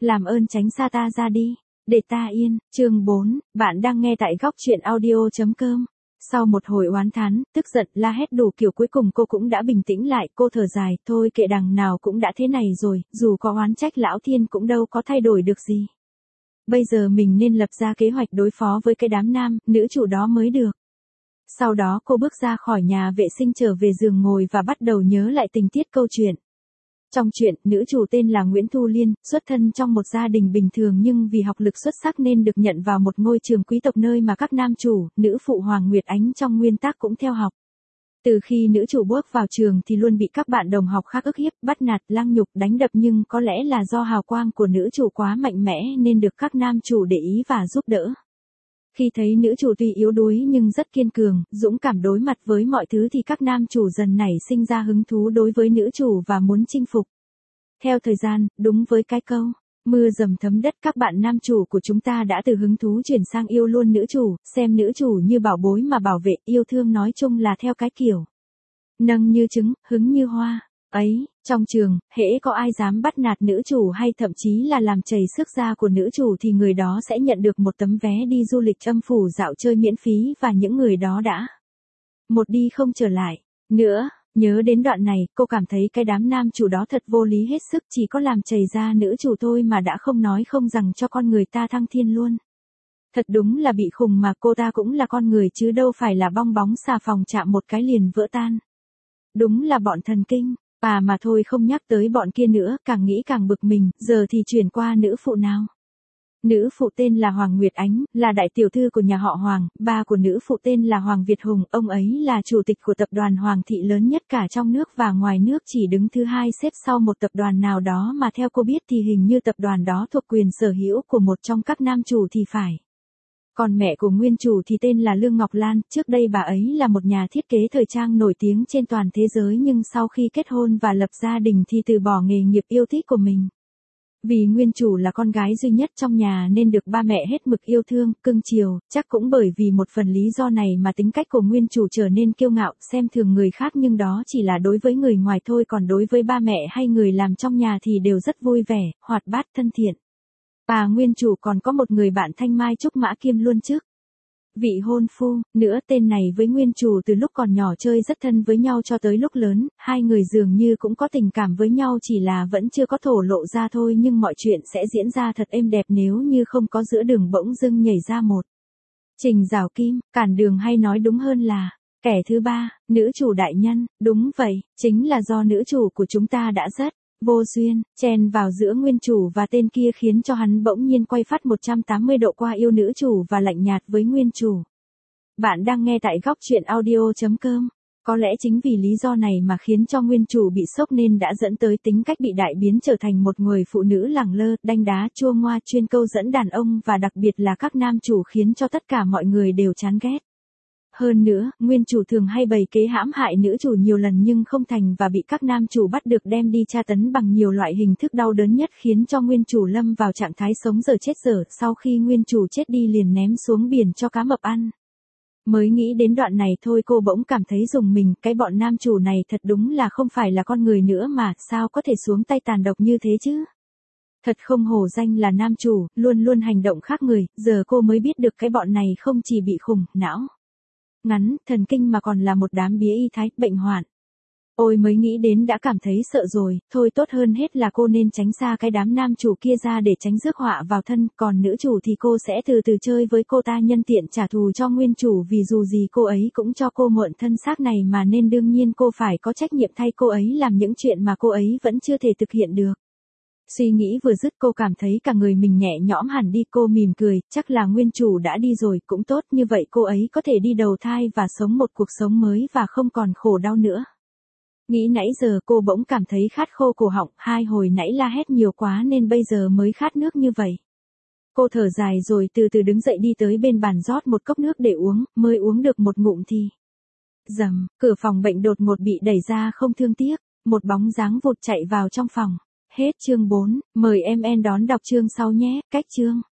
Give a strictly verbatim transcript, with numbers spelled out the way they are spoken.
làm ơn tránh xa ta ra đi, để ta yên. Chương bốn, bạn đang nghe tại góc truyện audio.com. Sau một hồi oán thán, tức giận, la hét đủ kiểu cuối cùng cô cũng đã bình tĩnh lại, cô thở dài, thôi kệ đằng nào cũng đã thế này rồi, dù có oán trách lão thiên cũng đâu có thay đổi được gì. Bây giờ mình nên lập ra kế hoạch đối phó với cái đám nam, nữ chủ đó mới được. Sau đó cô bước ra khỏi nhà vệ sinh trở về giường ngồi và bắt đầu nhớ lại tình tiết câu chuyện. Trong chuyện, nữ chủ tên là Nguyễn Thu Liên, xuất thân trong một gia đình bình thường nhưng vì học lực xuất sắc nên được nhận vào một ngôi trường quý tộc nơi mà các nam chủ, nữ phụ Hoàng Nguyệt Ánh trong nguyên tác cũng theo học. Từ khi nữ chủ bước vào trường thì luôn bị các bạn đồng học khác ức hiếp, bắt nạt, lăng nhục, đánh đập nhưng có lẽ là do hào quang của nữ chủ quá mạnh mẽ nên được các nam chủ để ý và giúp đỡ. Khi thấy nữ chủ tuy yếu đuối nhưng rất kiên cường, dũng cảm đối mặt với mọi thứ thì các nam chủ dần nảy sinh ra hứng thú đối với nữ chủ và muốn chinh phục. Theo thời gian, đúng với cái câu, mưa dầm thấm đất, các bạn nam chủ của chúng ta đã từ hứng thú chuyển sang yêu luôn nữ chủ, xem nữ chủ như bảo bối mà bảo vệ, yêu thương nói chung là theo cái kiểu nâng như trứng, hứng như hoa. Ấy, trong trường, hễ có ai dám bắt nạt nữ chủ hay thậm chí là làm chảy xước da của nữ chủ thì người đó sẽ nhận được một tấm vé đi du lịch âm phủ dạo chơi miễn phí và những người đó đã một đi không trở lại nữa. Nhớ đến đoạn này, cô cảm thấy cái đám nam chủ đó thật vô lý hết sức, chỉ có làm chảy da nữ chủ thôi mà đã không nói không rằng cho con người ta thăng thiên luôn. Thật đúng là bị khùng mà, cô ta cũng là con người chứ đâu phải là bong bóng xà phòng chạm một cái liền vỡ tan. Đúng là bọn thần kinh. À mà thôi không nhắc tới bọn kia nữa, càng nghĩ càng bực mình, giờ thì chuyển qua nữ phụ nào. Nữ phụ tên là Hoàng Nguyệt Ánh, là đại tiểu thư của nhà họ Hoàng, ba của nữ phụ tên là Hoàng Việt Hùng, ông ấy là chủ tịch của tập đoàn Hoàng thị lớn nhất cả trong nước và ngoài nước, chỉ đứng thứ hai xếp sau một tập đoàn nào đó mà theo cô biết thì hình như tập đoàn đó thuộc quyền sở hữu của một trong các nam chủ thì phải. Còn mẹ của nguyên chủ thì tên là Lương Ngọc Lan, trước đây bà ấy là một nhà thiết kế thời trang nổi tiếng trên toàn thế giới nhưng sau khi kết hôn và lập gia đình thì từ bỏ nghề nghiệp yêu thích của mình. Vì nguyên chủ là con gái duy nhất trong nhà nên được ba mẹ hết mực yêu thương, cưng chiều, chắc cũng bởi vì một phần lý do này mà tính cách của nguyên chủ trở nên kiêu ngạo, xem thường người khác nhưng đó chỉ là đối với người ngoài thôi, còn đối với ba mẹ hay người làm trong nhà thì đều rất vui vẻ, hoạt bát, thân thiện. Bà nguyên chủ còn có một người bạn Thanh Mai Trúc Mã Kiêm luôn trước vị hôn phu, nữa tên này với nguyên chủ từ lúc còn nhỏ chơi rất thân với nhau cho tới lúc lớn, hai người dường như cũng có tình cảm với nhau chỉ là vẫn chưa có thổ lộ ra thôi nhưng mọi chuyện sẽ diễn ra thật êm đẹp nếu như không có giữa đường bỗng dưng nhảy ra một Trình Giảo Kim, cản đường hay nói đúng hơn là kẻ thứ ba, nữ chủ đại nhân, đúng vậy, chính là do nữ chủ của chúng ta đã rất vô duyên, chen vào giữa nguyên chủ và tên kia khiến cho hắn bỗng nhiên quay phát một trăm tám mươi độ qua yêu nữ chủ và lạnh nhạt với nguyên chủ. Bạn đang nghe tại góc truyện audio.com. Có lẽ chính vì lý do này mà khiến cho nguyên chủ bị sốc nên đã dẫn tới tính cách bị đại biến trở thành một người phụ nữ lẳng lơ, đanh đá, chua ngoa, chuyên câu dẫn đàn ông và đặc biệt là các nam chủ khiến cho tất cả mọi người đều chán ghét. Hơn nữa, nguyên chủ thường hay bày kế hãm hại nữ chủ nhiều lần nhưng không thành và bị các nam chủ bắt được đem đi tra tấn bằng nhiều loại hình thức đau đớn nhất khiến cho nguyên chủ lâm vào trạng thái sống dở chết dở, sau khi nguyên chủ chết đi liền ném xuống biển cho cá mập ăn. Mới nghĩ đến đoạn này thôi cô bỗng cảm thấy rùng mình, cái bọn nam chủ này thật đúng là không phải là con người nữa mà, sao có thể xuống tay tàn độc như thế chứ? Thật không hổ danh là nam chủ, luôn luôn hành động khác người, giờ cô mới biết được cái bọn này không chỉ bị khùng, não ngắn, thần kinh mà còn là một đám bía y thái, bệnh hoạn. Ôi mới nghĩ đến đã cảm thấy sợ rồi, thôi tốt hơn hết là cô nên tránh xa cái đám nam chủ kia ra để tránh rước họa vào thân, còn nữ chủ thì cô sẽ từ từ chơi với cô ta nhân tiện trả thù cho nguyên chủ vì dù gì cô ấy cũng cho cô mượn thân xác này mà nên đương nhiên cô phải có trách nhiệm thay cô ấy làm những chuyện mà cô ấy vẫn chưa thể thực hiện được. Suy nghĩ vừa dứt cô cảm thấy cả người mình nhẹ nhõm hẳn đi, cô mỉm cười, chắc là nguyên chủ đã đi rồi, cũng tốt, như vậy cô ấy có thể đi đầu thai và sống một cuộc sống mới và không còn khổ đau nữa. Nghĩ nãy giờ cô bỗng cảm thấy khát khô cổ họng, hai hồi nãy la hét nhiều quá nên bây giờ mới khát nước như vậy. Cô thở dài rồi từ từ đứng dậy đi tới bên bàn rót một cốc nước để uống, mới uống được một ngụm thì rầm, cửa phòng bệnh đột ngột bị đẩy ra không thương tiếc, một bóng dáng vụt chạy vào trong phòng. Hết chương bốn, mời em en đón đọc chương sau nhé, cách chương.